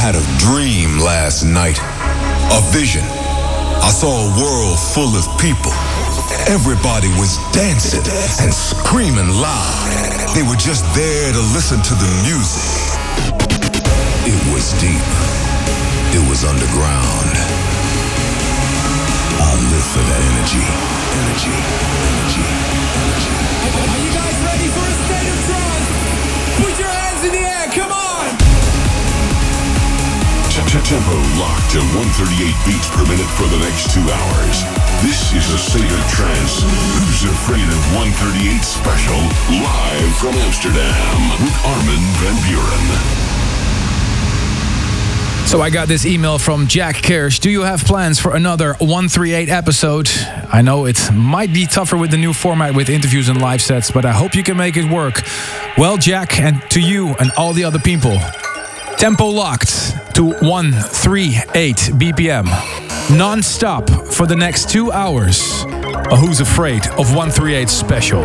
had a dream last night, a vision. I saw a world full of people. Everybody was dancing and screaming loud. They were just there to listen to the music. It was deep. It was underground. I live for that energy. Energy. Energy. Energy. Are you guys ready for a state of trance? Put your hands in the air, come on! Tempo locked to 138 beats per minute for the next 2 hours. This is a state of trance. Who's Afraid of 138 special, live from Amsterdam with Armin van Buuren. So I got this email from Jack Kirsch. Do you have plans for another 138 episode? I know it might be tougher with the new format with interviews and live sets, but I hope you can make it work. Well, Jack, and to you and all the other people, tempo locked to 138 BPM. Non-stop for the next 2 hours. A Who's Afraid of 138 special.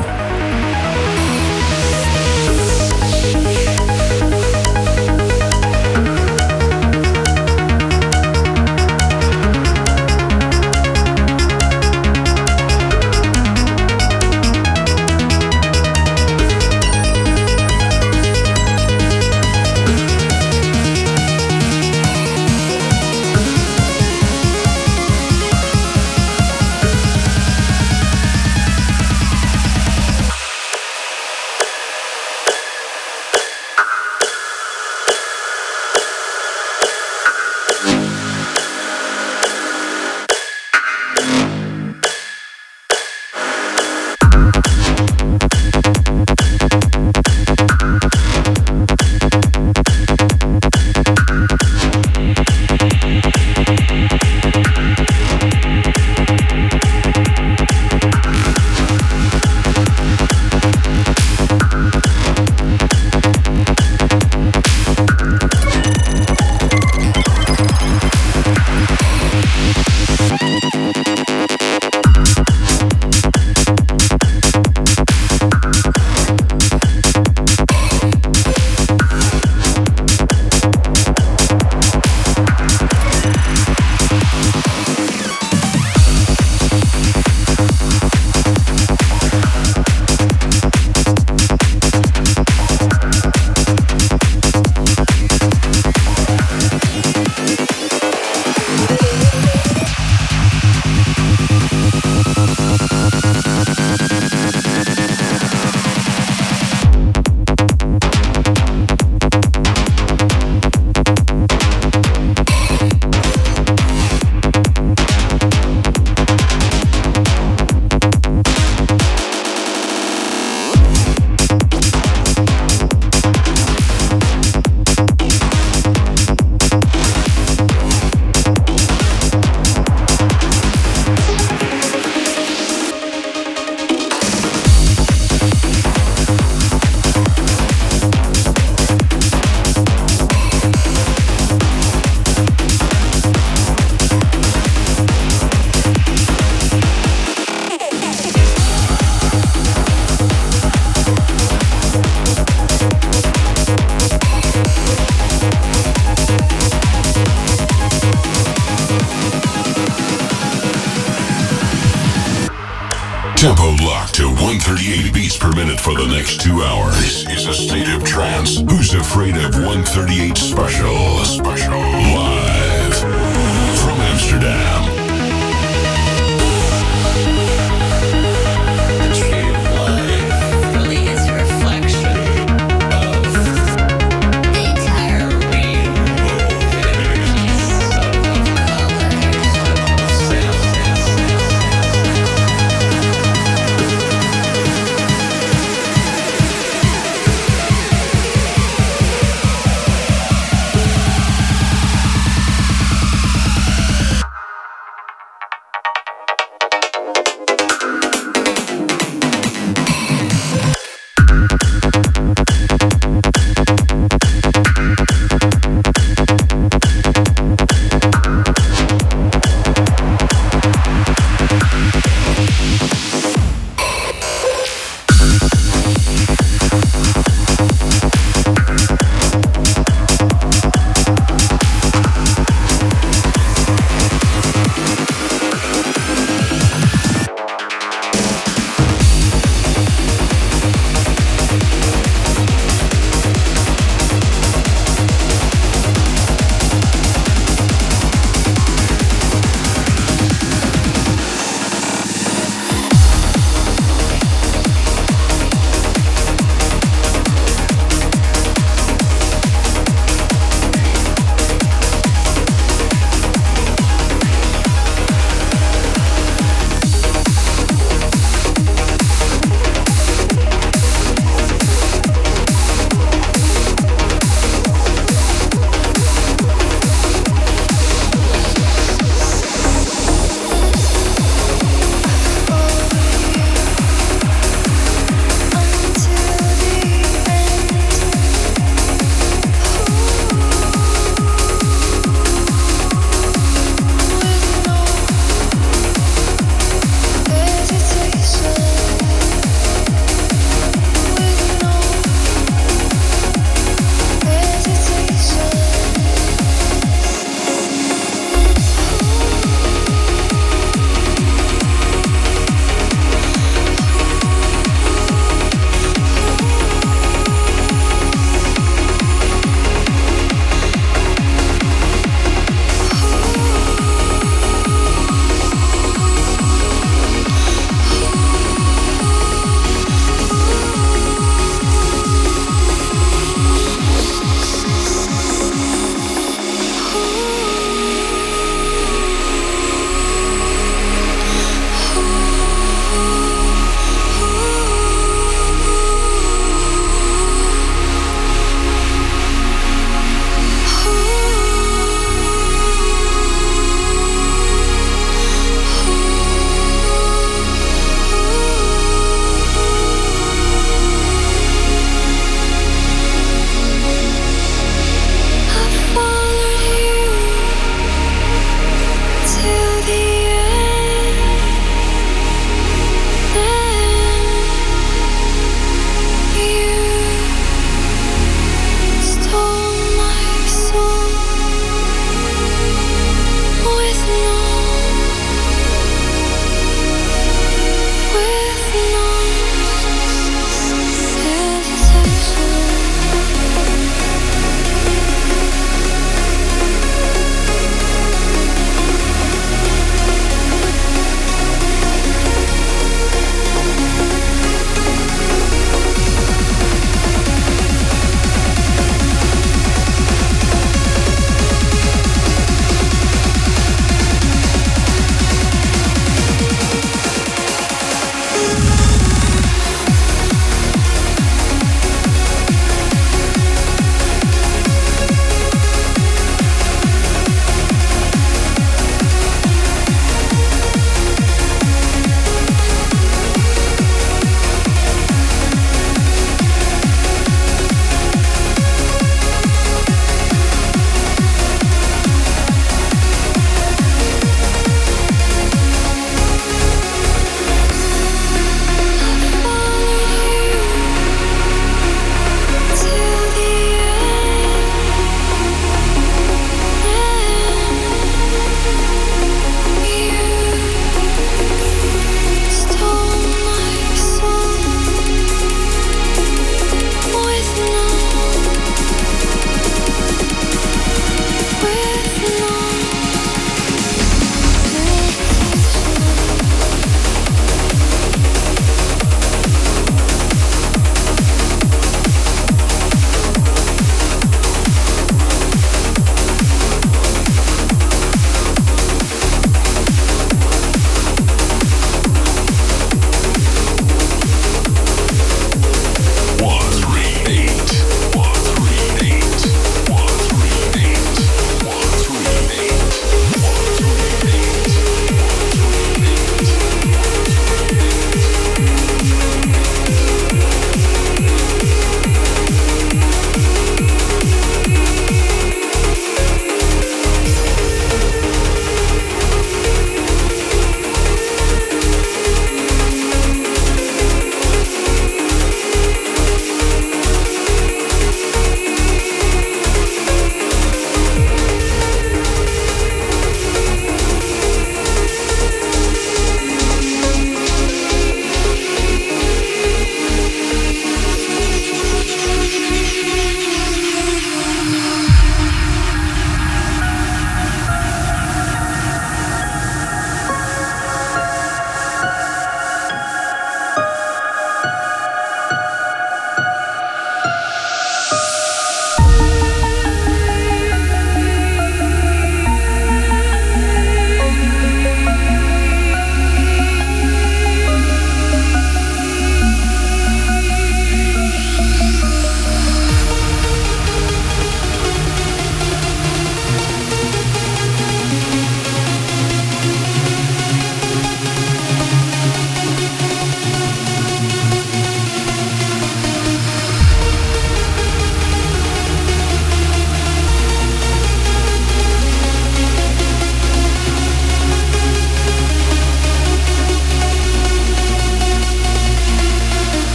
Tempo locked to 138 beats per minute for the next 2 hours. This is a state of trance. Who's Afraid of 138 special? Live from Amsterdam.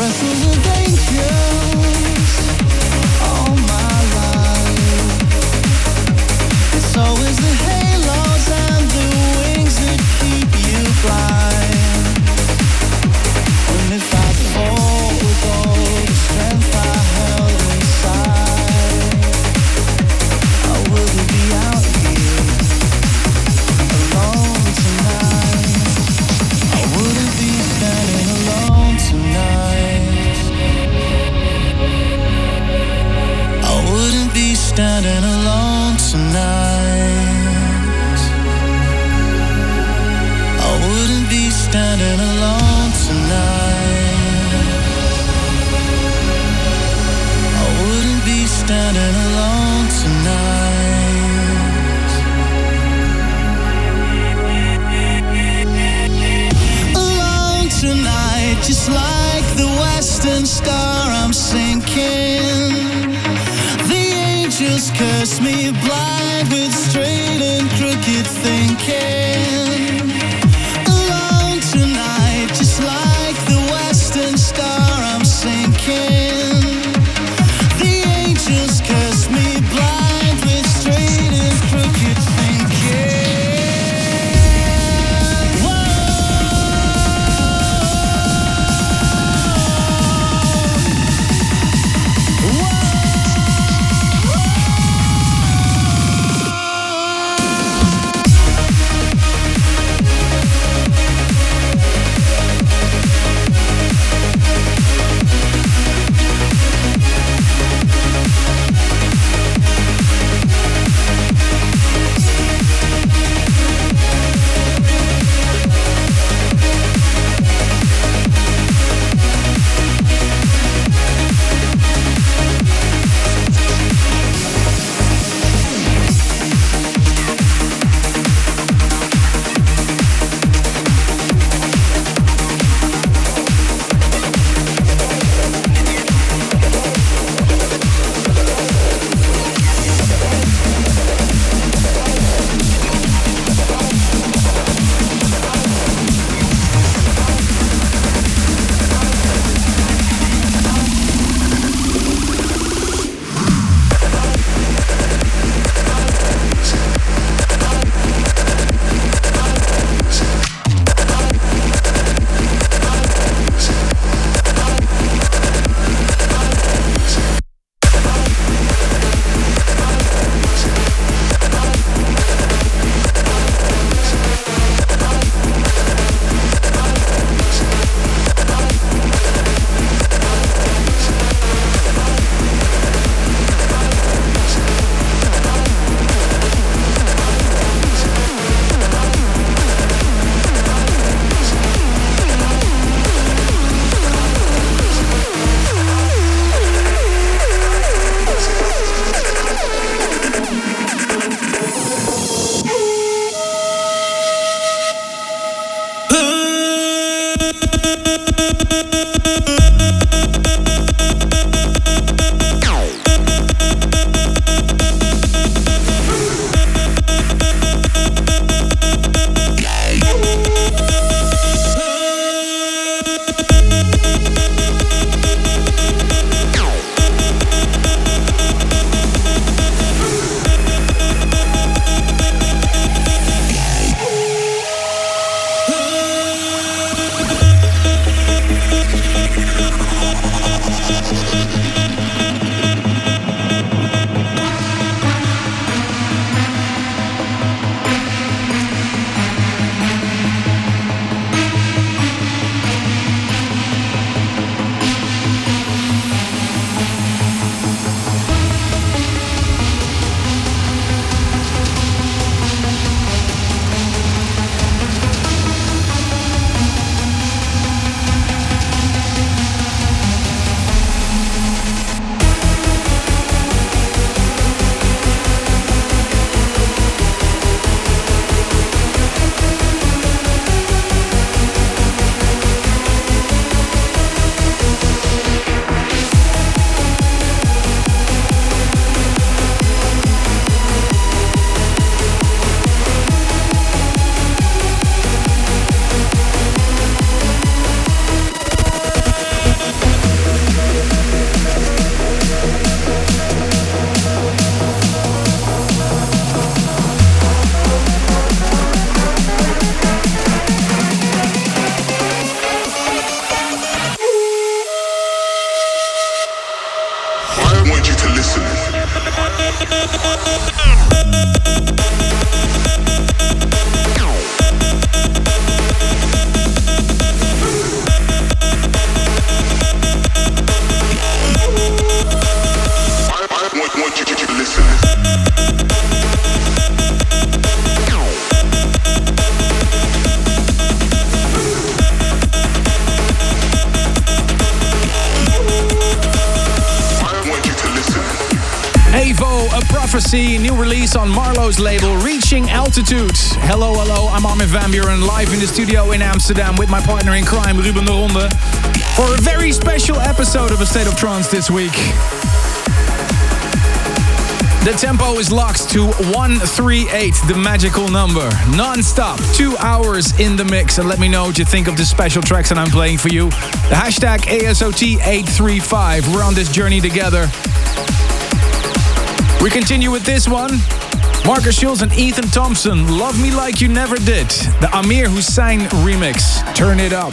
castles of angels all my life. It's always the halos and the wings that keep you blind. And if I fall with all the strength I held inside, I wouldn't be out here alone tonight. I wouldn't be standing alone tonight. I wouldn't be standing alone tonight. I wouldn't be standing alone tonight. I wouldn't be standing alone tonight. Alone tonight, just like the western star, I'm sinking. The angels curse me blind with straight and crooked thinking. Alone tonight, just like the western star, I'm sinking. The angels curse me blind with straight and crooked thinking. Whoa. Whoa. Avo, A Prophecy, new release on Marlowe's label, Reaching Altitude. Hello, I'm Armin van Buuren, live in the studio in Amsterdam with my partner in crime, Ruben de Ronde, for a very special episode of A State of Trance this week. The tempo is locked to 138, the magical number. Non-stop, 2 hours in the mix. And let me know what you think of the special tracks that I'm playing for you. The hashtag ASOT835. We're on this journey together. We continue with this one. Marcus Schulz and Ethan Thompson, Love Me Like You Never Did. The Amir Hussain remix. Turn it up.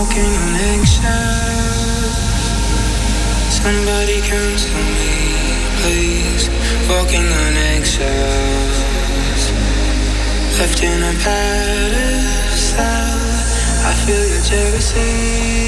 walking on eggshells. Somebody counsel me, please. Walking on eggshells. Left in a pedestal. I feel your jealousy.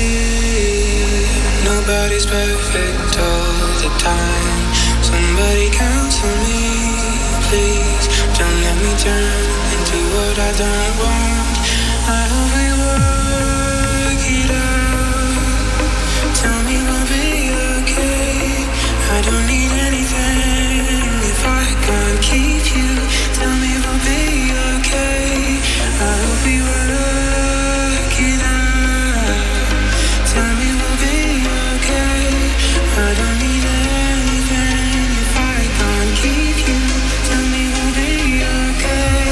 Nobody's perfect all the time. Somebody counsel me, please. Don't let me turn into what I don't want. I hope we work it out. Tell me we'll be okay. I don't need anything if I can't keep you. Tell me we'll be okay. I hope we work it out. Tell me we'll be okay. I don't need anything if I can't keep you. Tell me we'll be okay.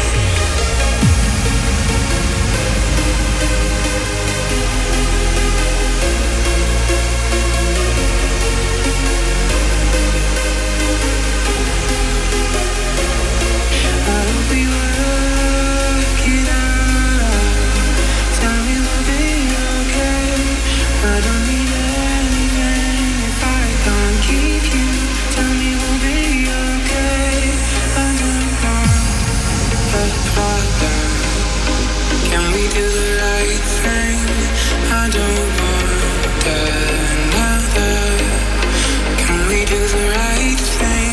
I hope we work it out. Tell me we'll be okay. I don't need anything if I can't keep you. Tell me we'll be okay. I don't want a problem. Can we do the right thing? I don't want another. Can we do the right thing?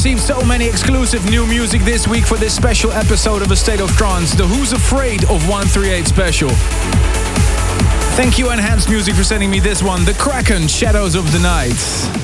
received so many exclusive new music this week for this special episode of A State of Trance, the Who's Afraid of 138 special. Thank you, Enhanced Music, for sending me this one, The Kraken, Shadows of the Night.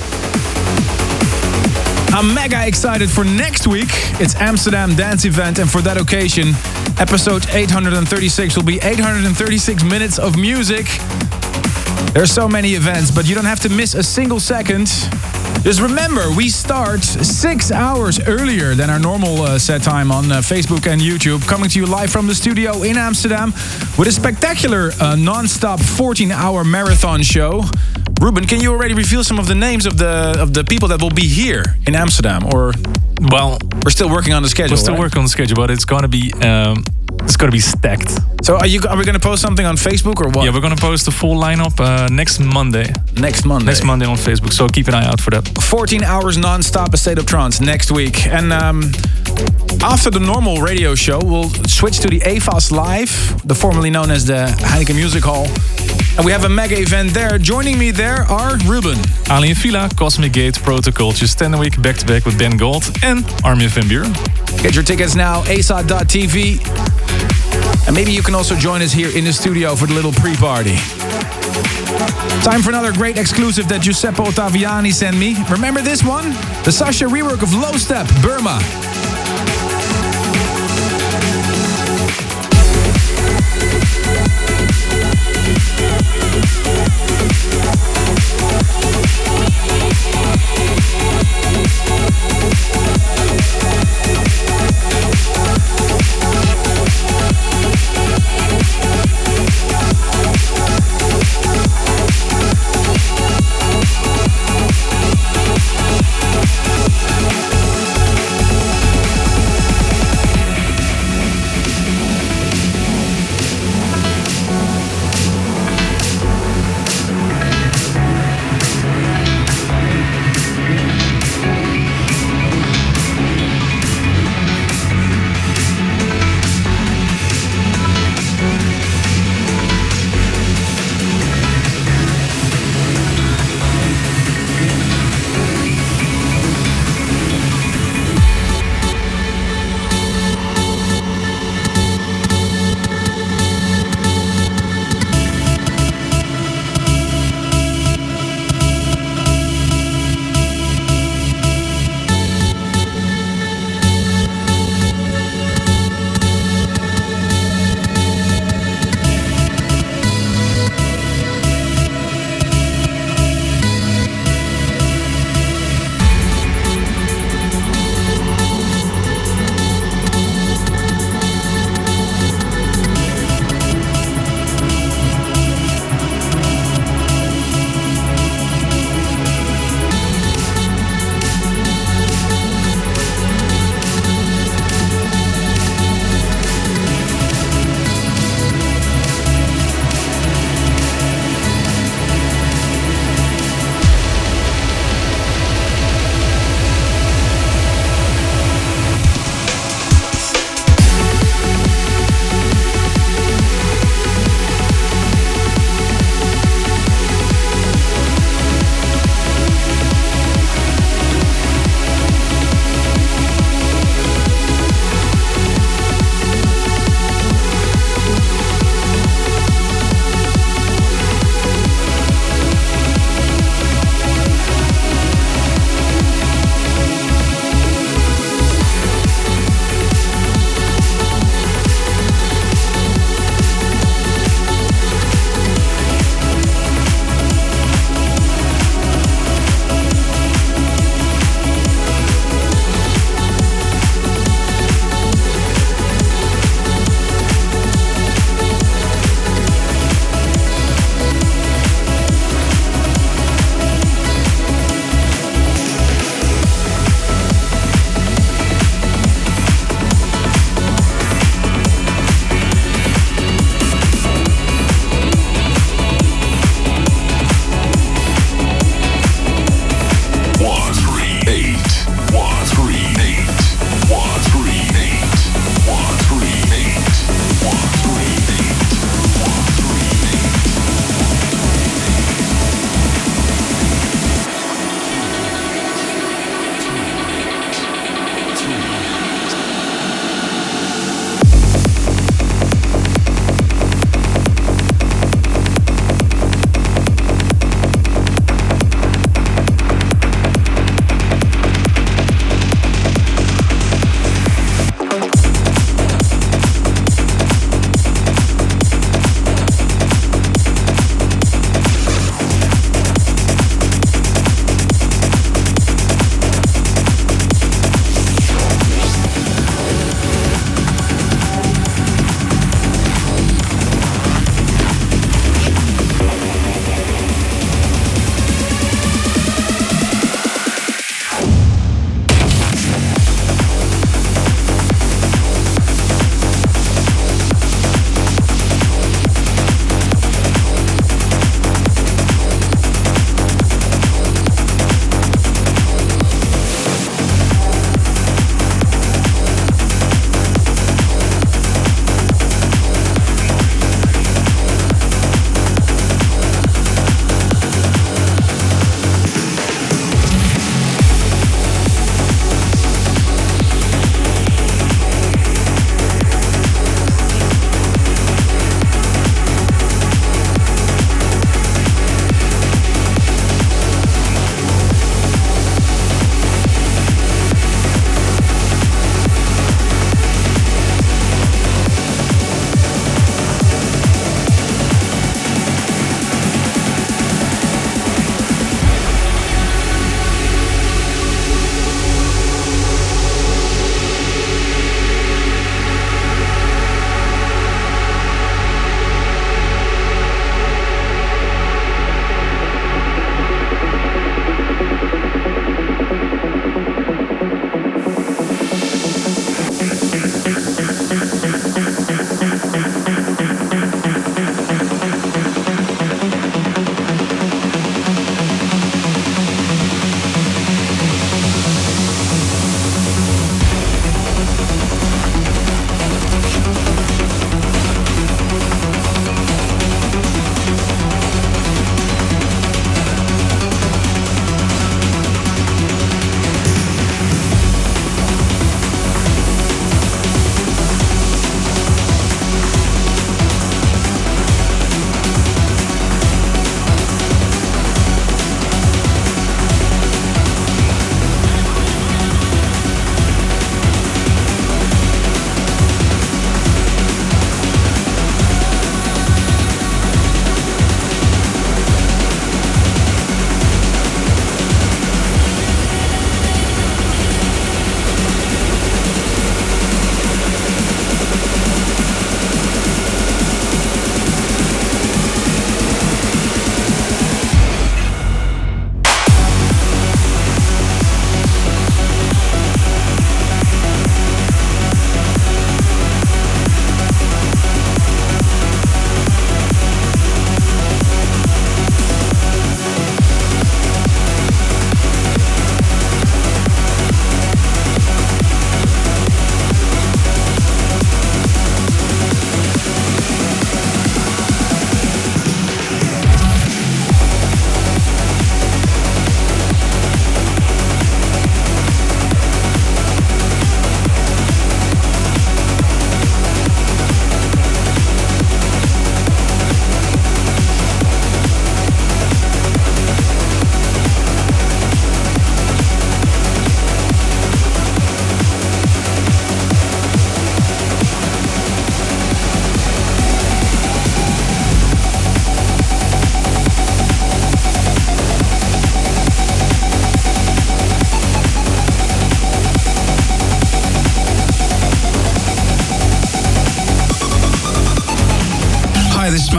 I'm mega excited for next week. It's Amsterdam Dance Event, and for that occasion, episode 836 will be 836 minutes of music. There's so many events, but you don't have to miss a single second. Just remember, we start 6 hours earlier than our normal set time on Facebook and YouTube, coming to you live from the studio in Amsterdam with a spectacular non-stop 14-hour marathon show. Ruben, can you already reveal some of the names of the people that will be here in Amsterdam? Or, well, we're still working on the schedule. We're still working on the schedule, but it's gonna be stacked. So are we going to post something on Facebook or what? Yeah, we're going to post the full lineup next Monday. Next Monday on Facebook, so keep an eye out for that. 14 hours non-stop A State of Trance next week. And after the normal radio show, we'll switch to the AFAS Live, the formerly known as the Heineken Music Hall. And we have a mega event there. Joining me there are Ruben, Ali and Fila, Cosmic Gate, Protocol, Just 10 a week, back-to-back with Ben Gold and Armin van Buuren. Get your tickets now, ASA.tv. And maybe you can also join us here in the studio for the little pre-party. Time for another great exclusive that Giuseppe Ottaviani sent me. Remember this one? The Sasha rework of Low Step, Burma.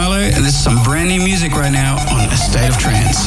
Marshmallow, and this is some brand new music right now on A State of Trance.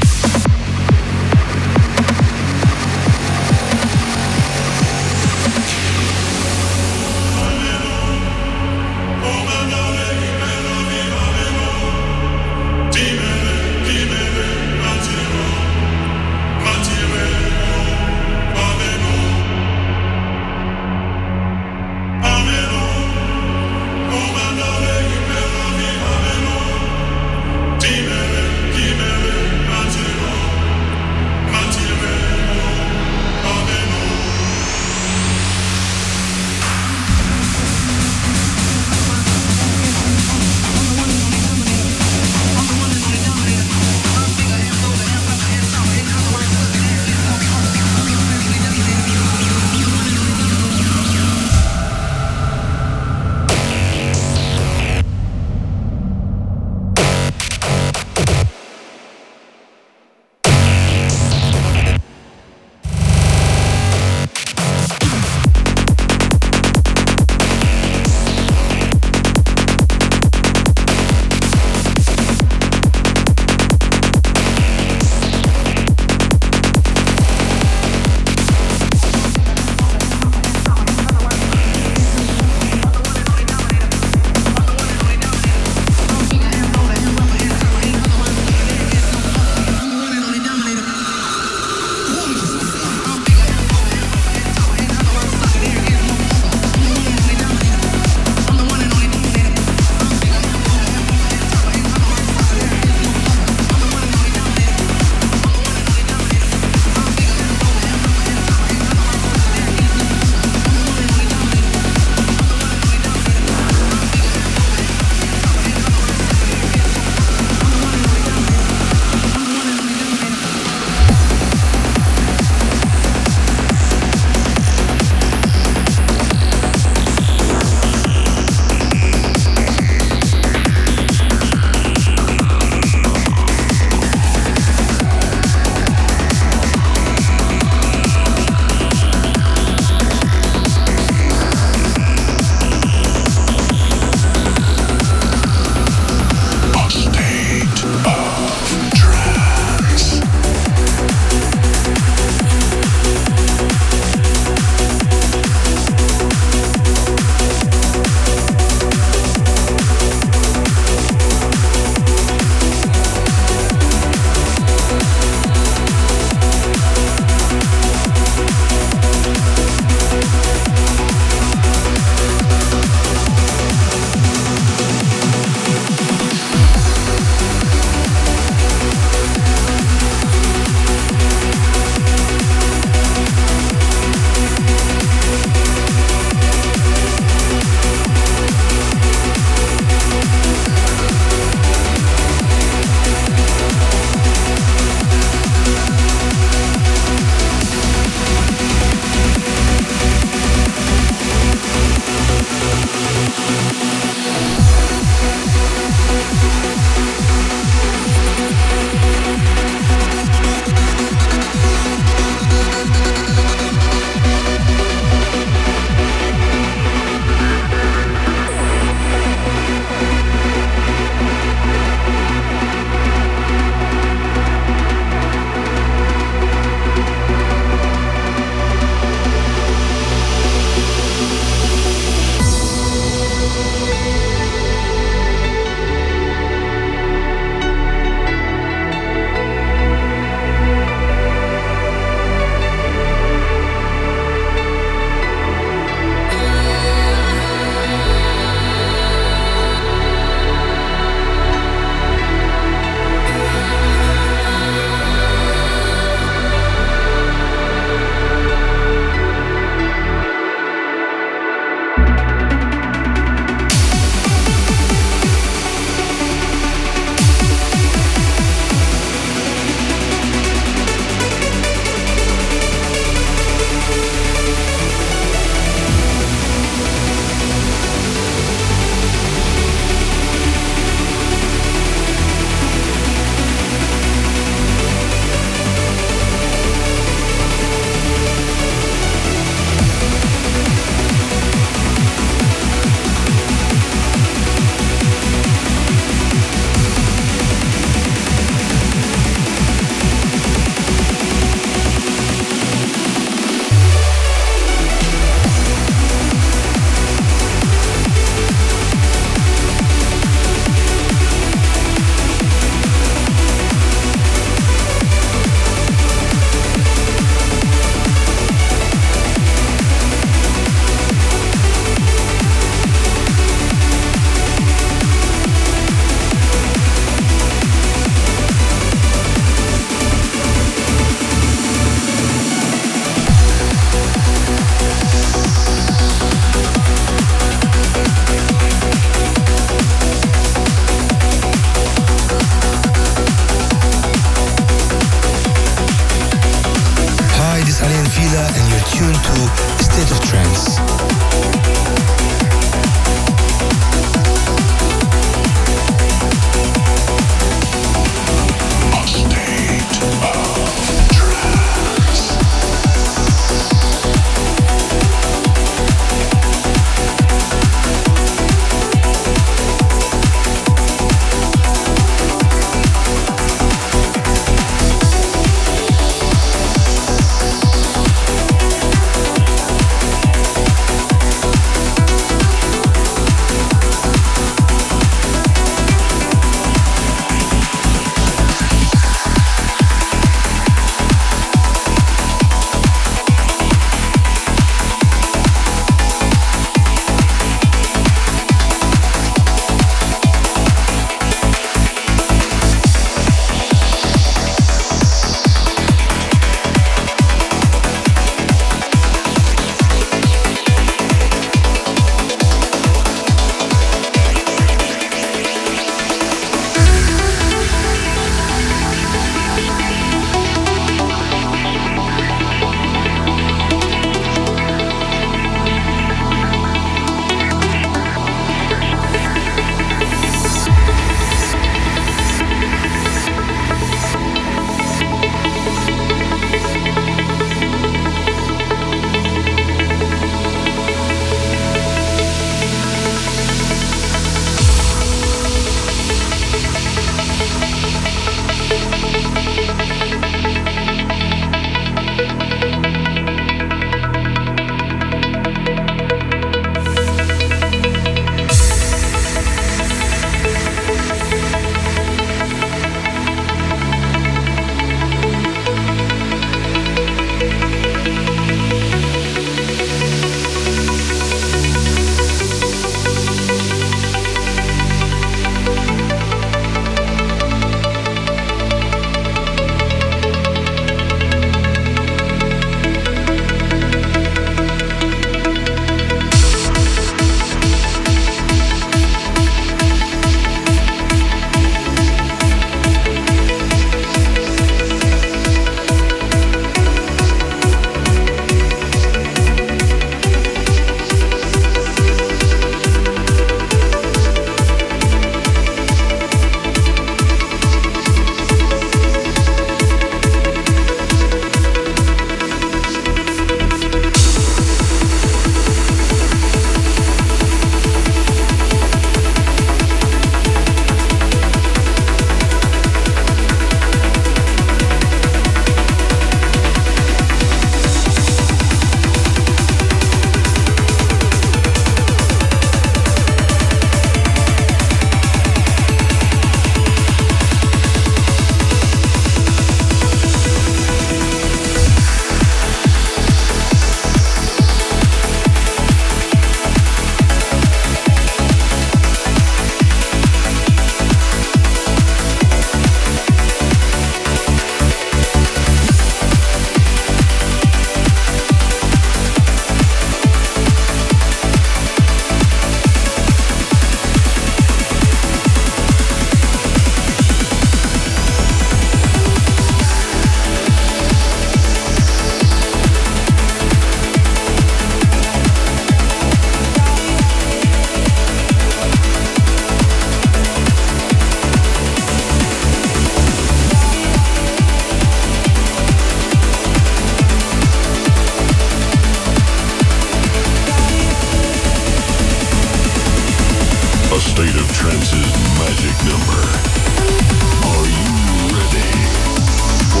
Trance's magic number. Are you ready for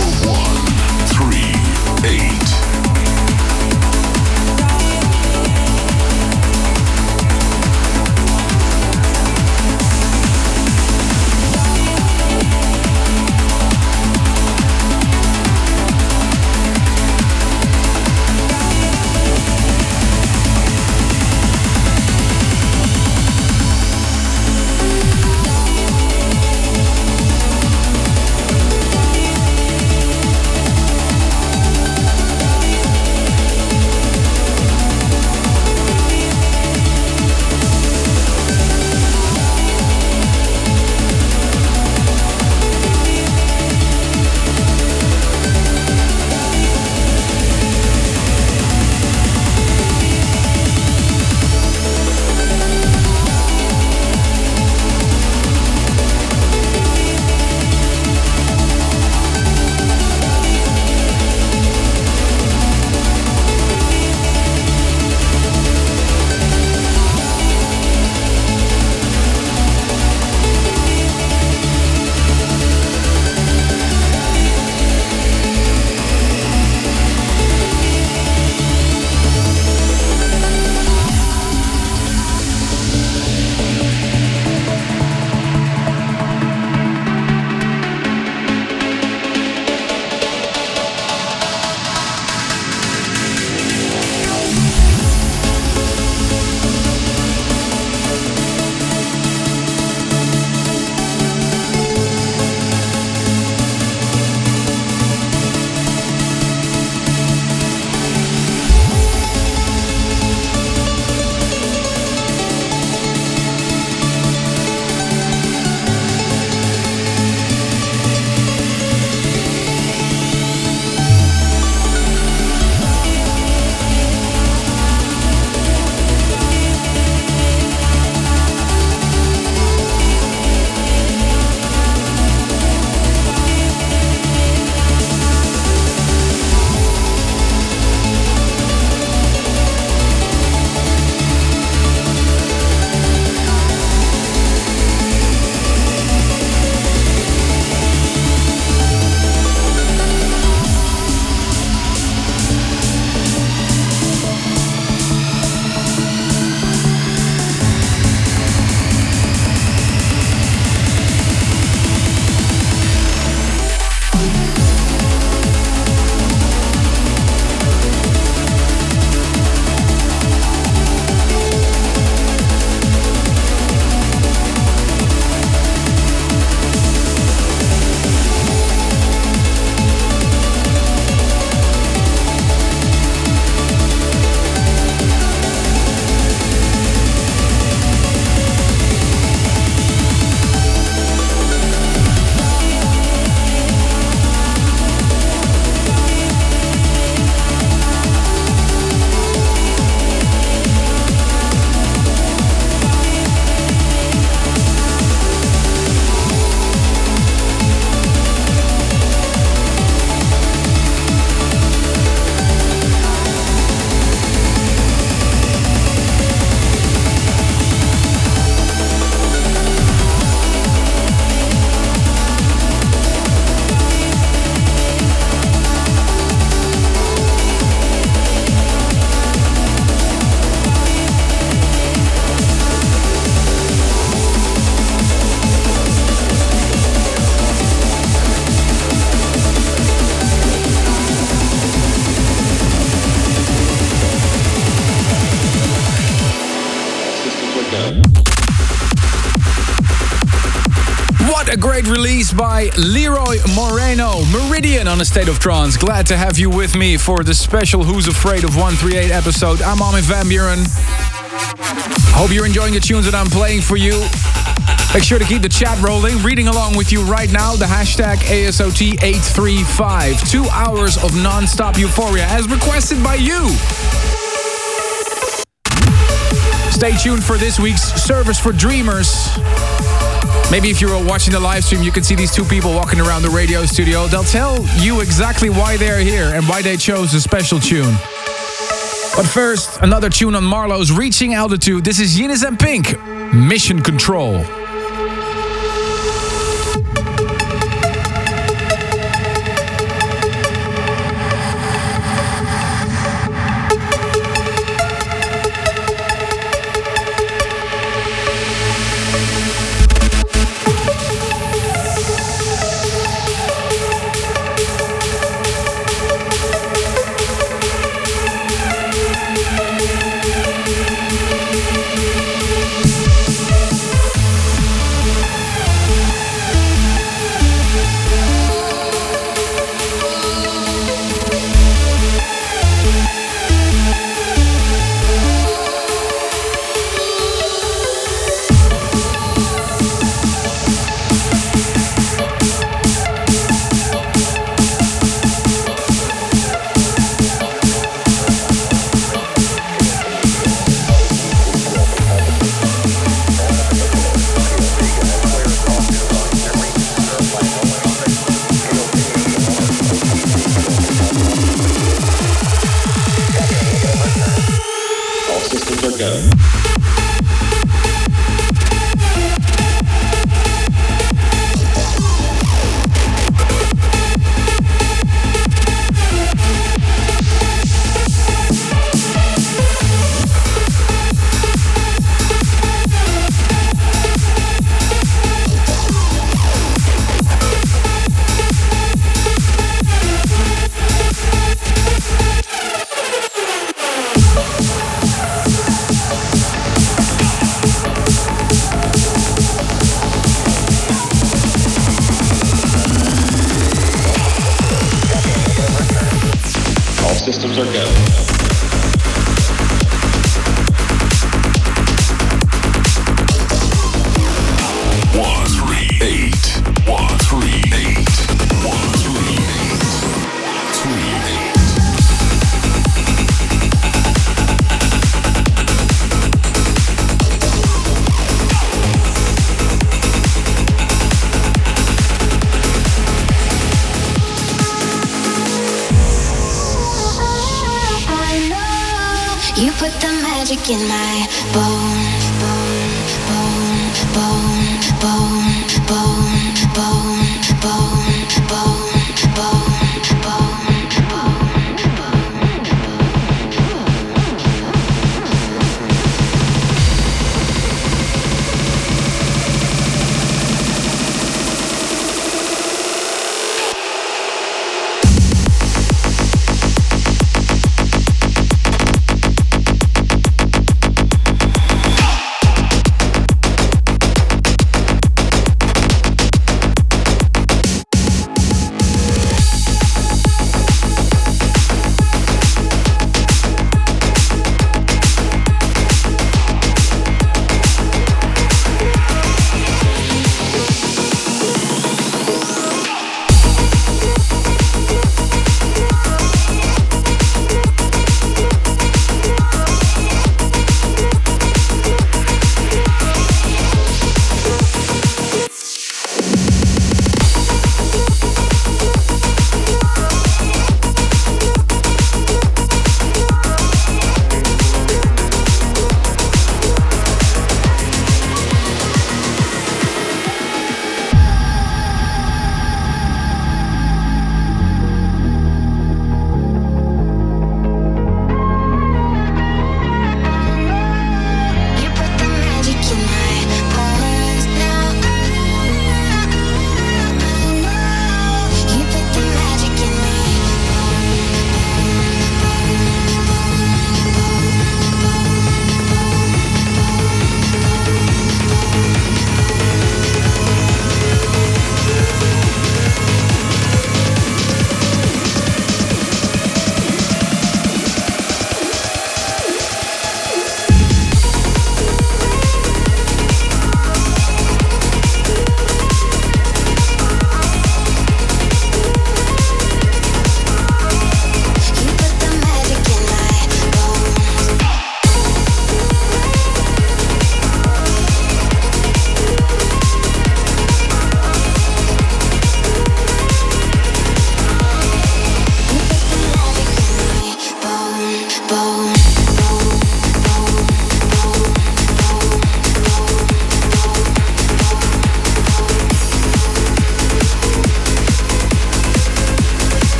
138? What a great release by Leroy Moreno, Meridian on A State of Trance. Glad to have you with me for the special Who's Afraid of 138 episode. I'm Armin van Buuren. Hope you're enjoying the tunes that I'm playing for you. Make sure to keep the chat rolling. Reading along with you right now, the hashtag ASOT835. 2 hours of non-stop euphoria as requested by you. Stay tuned for this week's Service for Dreamers. Maybe if you were watching the live stream, you can see these two people walking around the radio studio. They'll tell you exactly why they're here and why they chose a special tune. But first, another tune on Marlowe's Reaching Altitude. This is Yinis and Pink, Mission Control. You put the magic in my bone, bone, bone, bone, bone, bone, bone, bone, bone, bone, bone.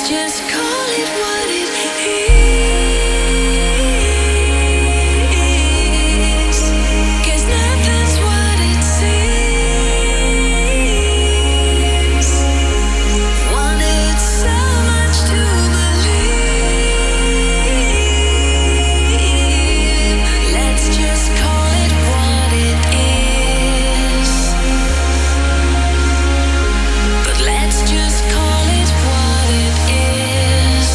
just call it what it is. 'Cause nothing's what it seems. Wanted so much to believe. Let's just call it what it is. But let's just call it what it is.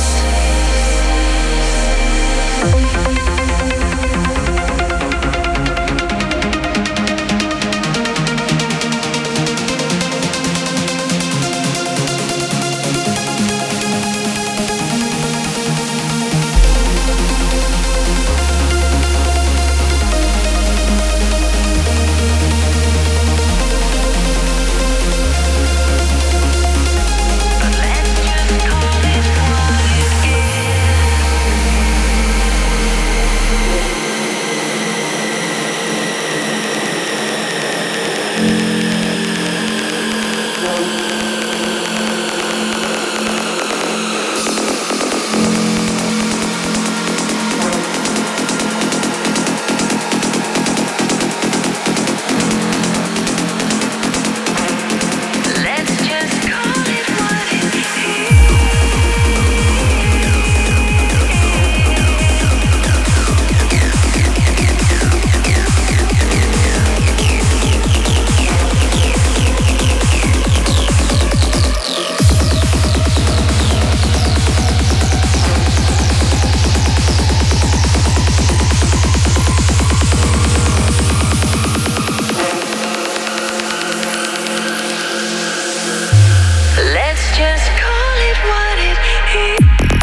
Let's just call it what it is. Let's just call it what it is.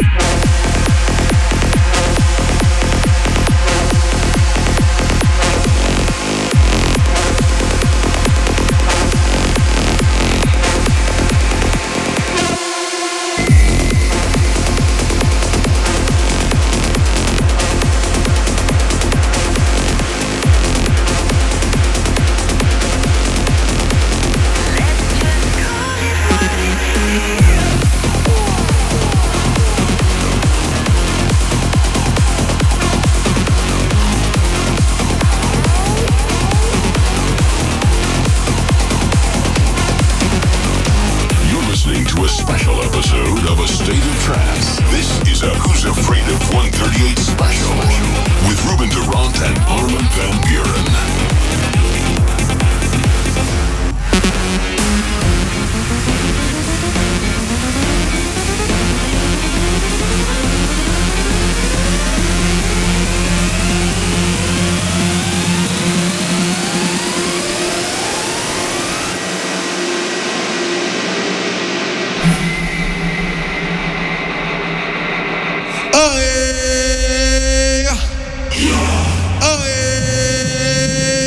You're listening to a special episode of A State of Trance. This is a Who's Afraid of 138 special with Ruben Durant and Armin van Buren. Oh yeah. Oh yeah.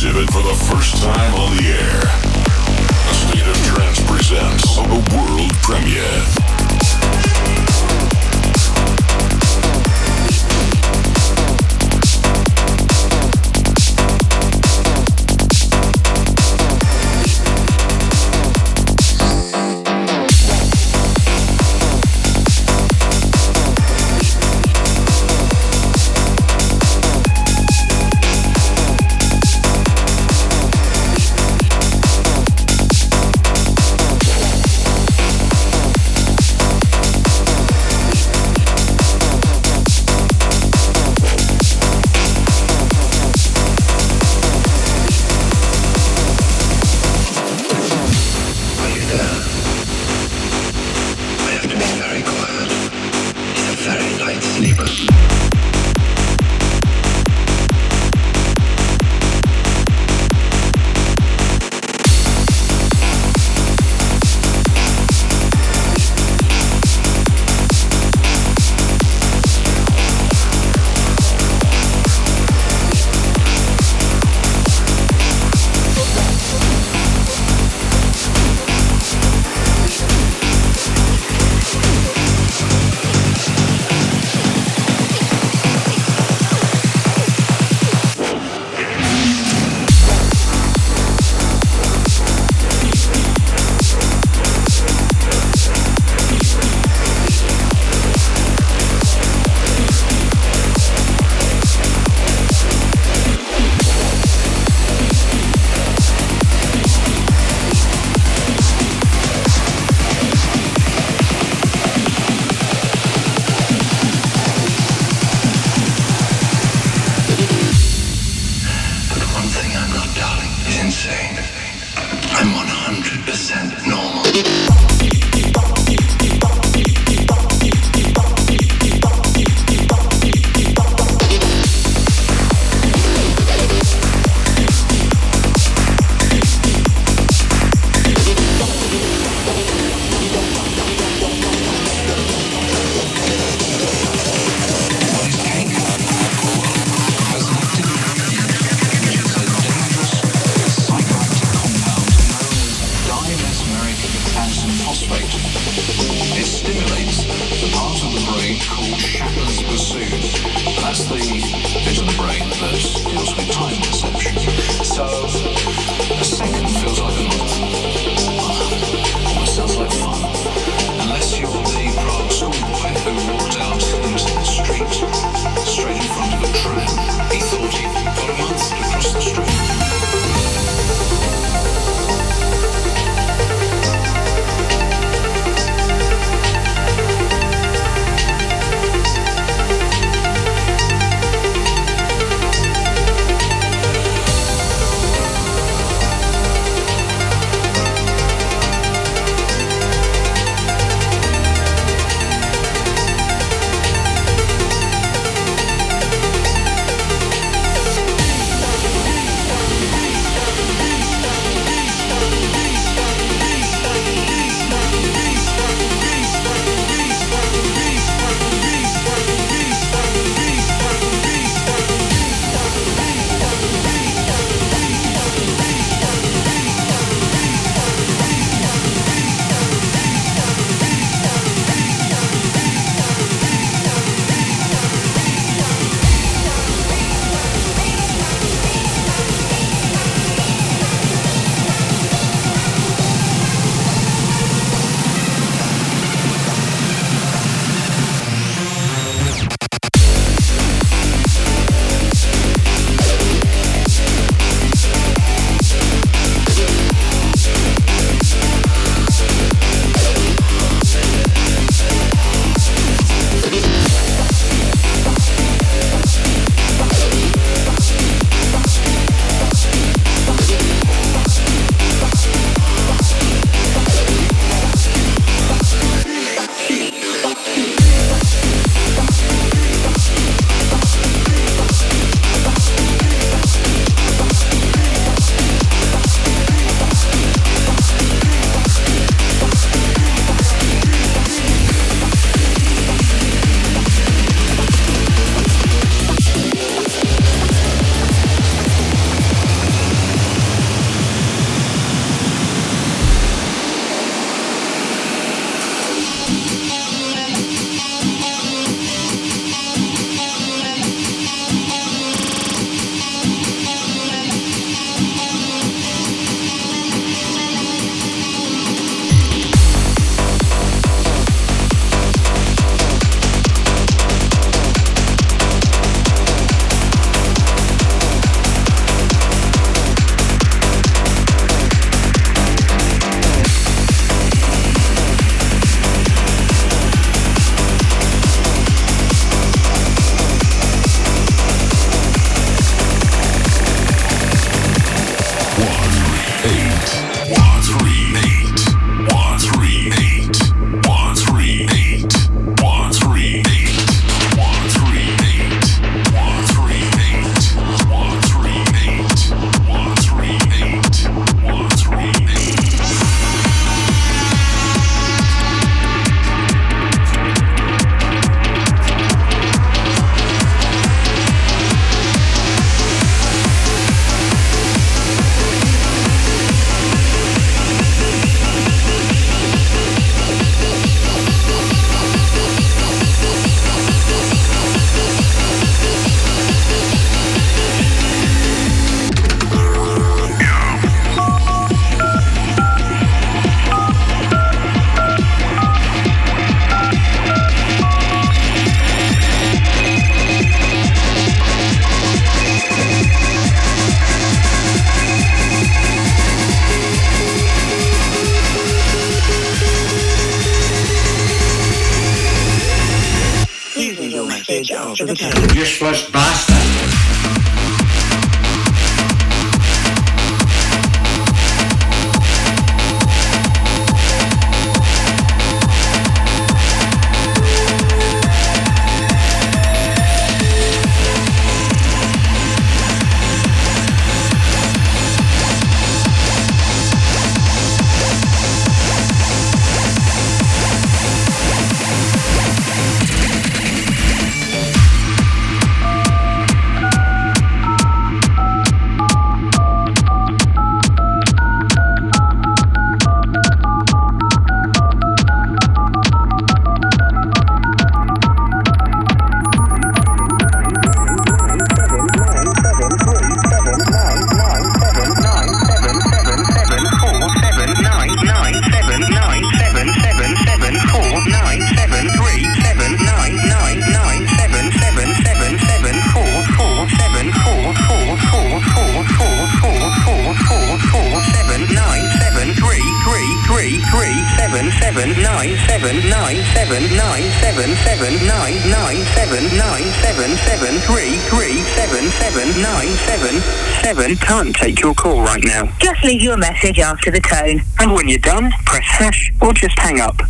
exhibit for the first time on the air. A State of Trance presents a world premiere. Useless bastard. Can't take your call right now. Just leave your message after the tone. And when you're done, press hash or just hang up.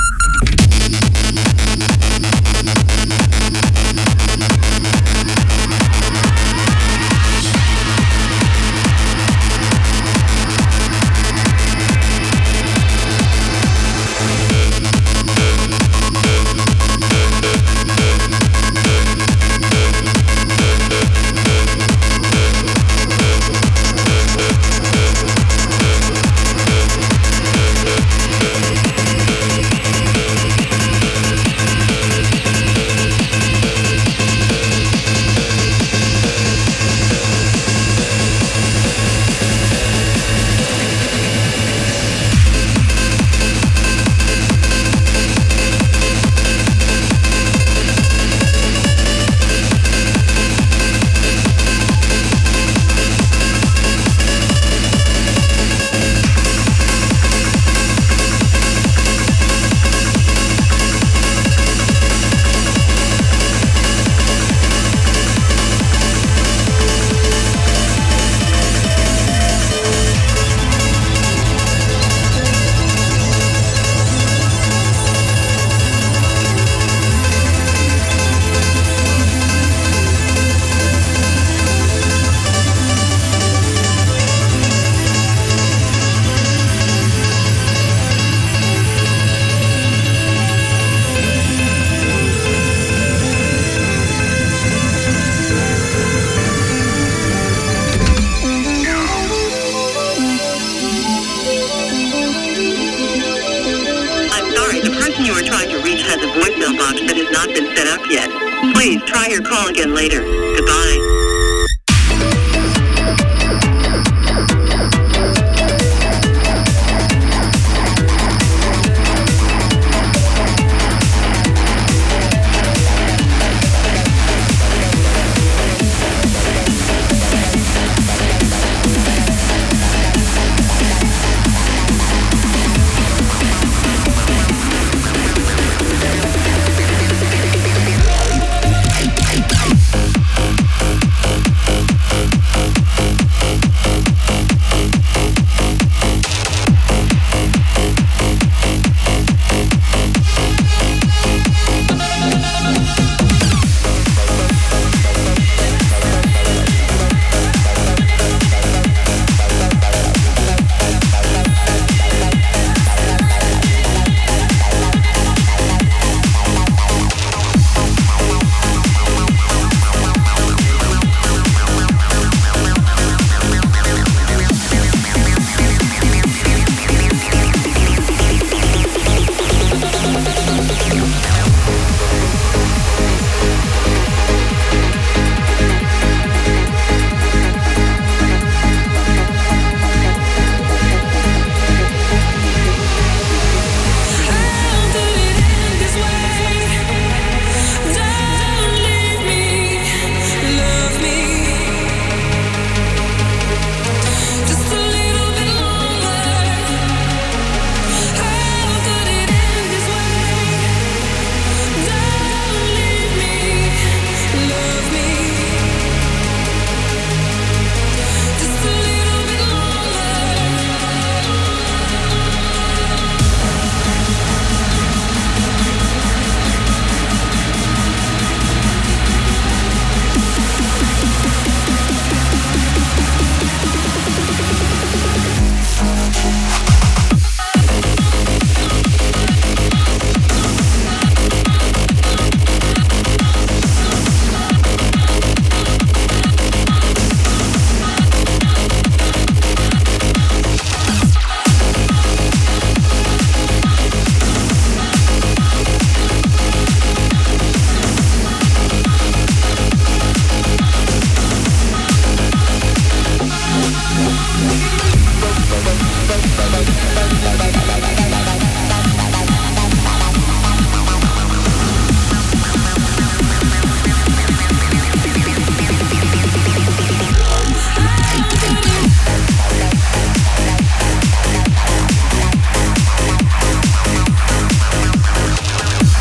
Please try your call again later. Goodbye.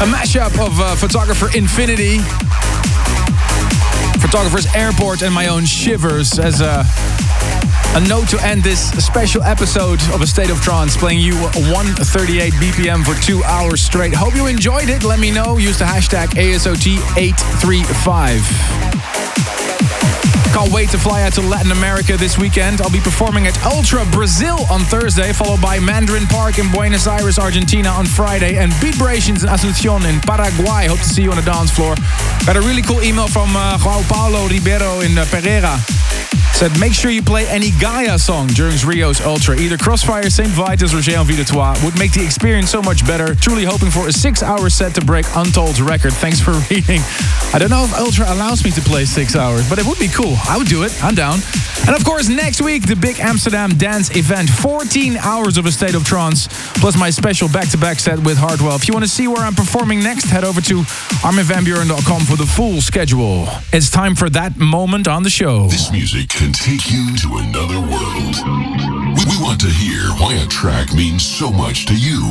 A mashup of Photographer Infinity, Photographer's Airport, and my own Shivers as a note to end this special episode of A State of Trance, playing you 138 BPM for 2 hours straight. Hope you enjoyed it. Let me know. Use the hashtag ASOT835. Can't wait to fly out to Latin America this weekend. I'll be performing at Ultra Brazil on Thursday, followed by Mandarin Park in Buenos Aires, Argentina on Friday, and Beatbrations in Asunción in Paraguay. Hope to see you on the dance floor. Got a really cool email from João Paulo Ribeiro in Pereira. Said, make sure you play any Gaia song during Rio's Ultra. Either Crossfire, Saint Vitus, or Géant Vie de Toi would make the experience so much better. Truly hoping for a 6-hour set to break Untold's record. Thanks for reading. I don't know if Ultra allows me to play 6 hours, but it would be cool. I would do it. I'm down. And of course, next week, the big Amsterdam dance event. 14 hours of A State of Trance, plus my special back-to-back set with Hardwell. If you want to see where I'm performing next, head over to arminvanbuuren.com for the full schedule. It's time for that moment on the show. This music can take you to another world. We want to hear why a track means so much to you.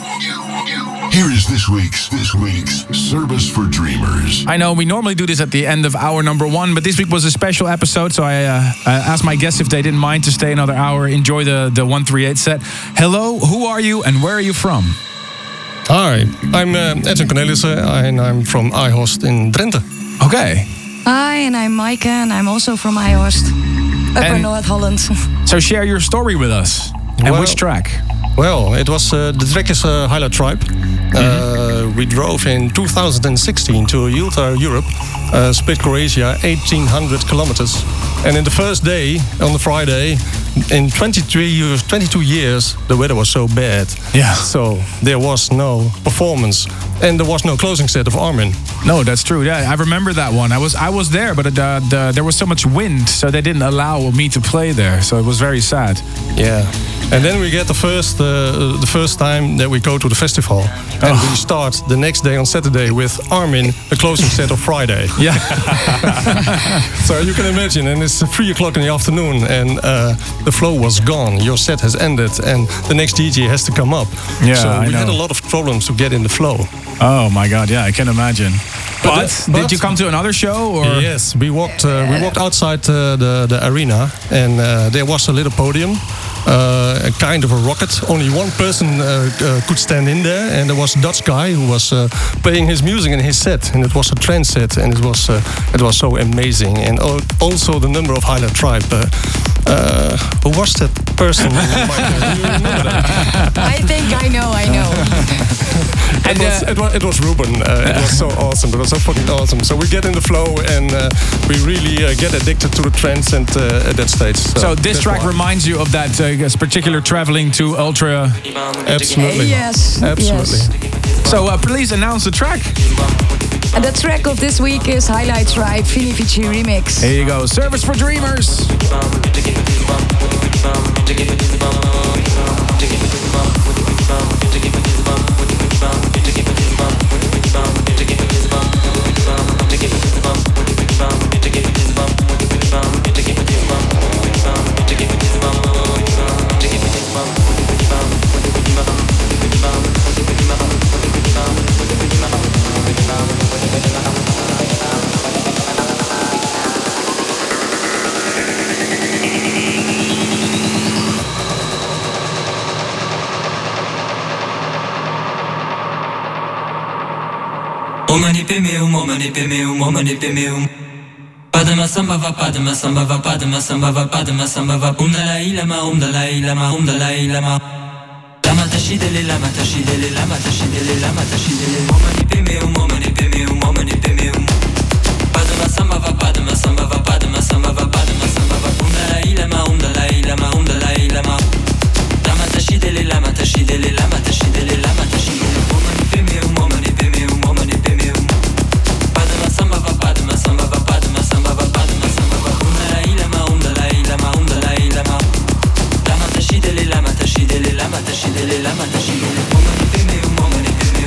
Here is this week's Service for Dreamers. I know we normally do this at the end of hour number 1, but this week was a special episode, so I asked my guests if they didn't mind to stay another hour, enjoy the 138 set. Hello, who are you and where are you from? Hi, I'm Edwin Cornelissen and I'm from iHorst in Drenthe. Okay. Hi, and I'm Maaike and I'm also from iHorst, Upper North Holland. So share your story with us. And which track? Well, it was the track is Highlight Tribe. We drove in 2016 to Utah, Europe, split Croatia, 1,800 kilometers. And in the first day, on the Friday, in 22 years, the weather was so bad. Yeah. So there was no performance, and there was no closing set of Armin. No, that's true. Yeah, I remember that one. I was there, but there was so much wind, so they didn't allow me to play there. So it was very sad. Yeah. And then we get the first time that we go to the festival, and we start the next day on Saturday with Armin, the closing set of Friday. Yeah. So you can imagine, and it's 3 o'clock in the afternoon, and the flow was gone. Your set has ended, and the next DJ has to come up. Yeah, so we had a lot of problems to get in the flow. Oh my God! Yeah, I can imagine. But did you come to another show? Or? Yes, we walked outside the arena, and there was a little podium. A kind of a rocket. Only one person could stand in there, and there was a Dutch guy who was playing his music in his set, and it was a trance set, and it was so amazing. And also the number of Highlight Tribe. Who was that person? Do you remember that? I think I know. It was Ruben. It was so awesome. It was so fucking awesome. So we get in the flow, and we really get addicted to the trance and at that stage. So this track reminds you of that particular traveling to Ultra. Absolutely. Yes. Absolutely. Yes. So please announce the track. And the track of this week is Highlight Tribe Vini Vici Remix. Here you go. Service for Dreamers. Padma samba va padma samba va padma samba va padma samba va Dalai Lama Dalai Lama Dalai Lama Lama tashidele lama tashidele lama tashidele lama tashidele Momani peme Padma samba va padma samba va padma samba va padma samba va Dalai Lama Dalai Lama Dalai Lama Lama tashidele lama tashidele lama tashidele lama tashidele Momani peme Padma samba va padma samba va padma samba va padma samba va Dalai Lama Dalai Lama Lama tashidele lama tashidele lama tashidele lama tashidele Momani peme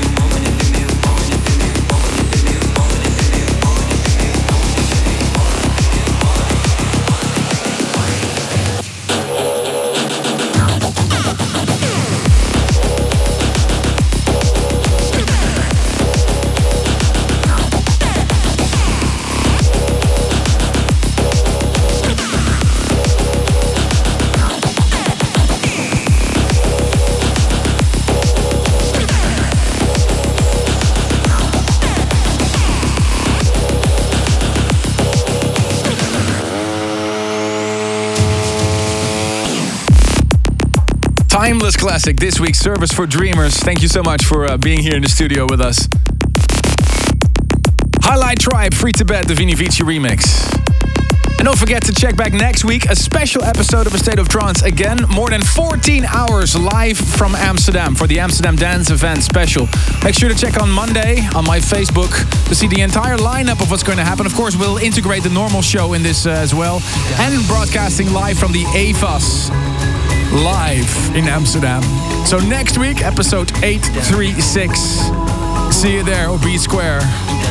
timeless classic, this week's Service for Dreamers. Thank you so much for being here in the studio with us. Highlight Tribe, Free to Bet, the Vini Vici remix. And don't forget to check back next week, a special episode of A State of Trance. Again, more than 14 hours live from Amsterdam for the Amsterdam Dance Event special. Make sure to check on Monday on my Facebook to see the entire lineup of what's going to happen. Of course, we'll integrate the normal show in this as well. And broadcasting live from the EVA's live in Amsterdam. So next week, episode 836. See you there, or be square.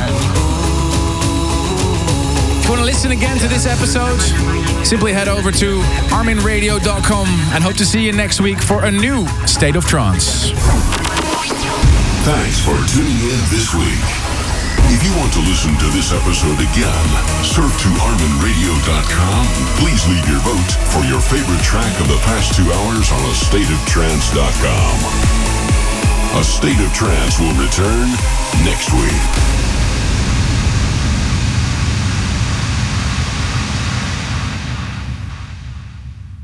If you want to listen again to this episode, simply head over to arminradio.com and hope to see you next week for a new State of Trance. Thanks for tuning in this week. If you want to listen to this episode again, surf to arminradio.com. Please leave your vote for your favorite track of the past 2 hours on astateoftrance.com. A State of Trance will return next week.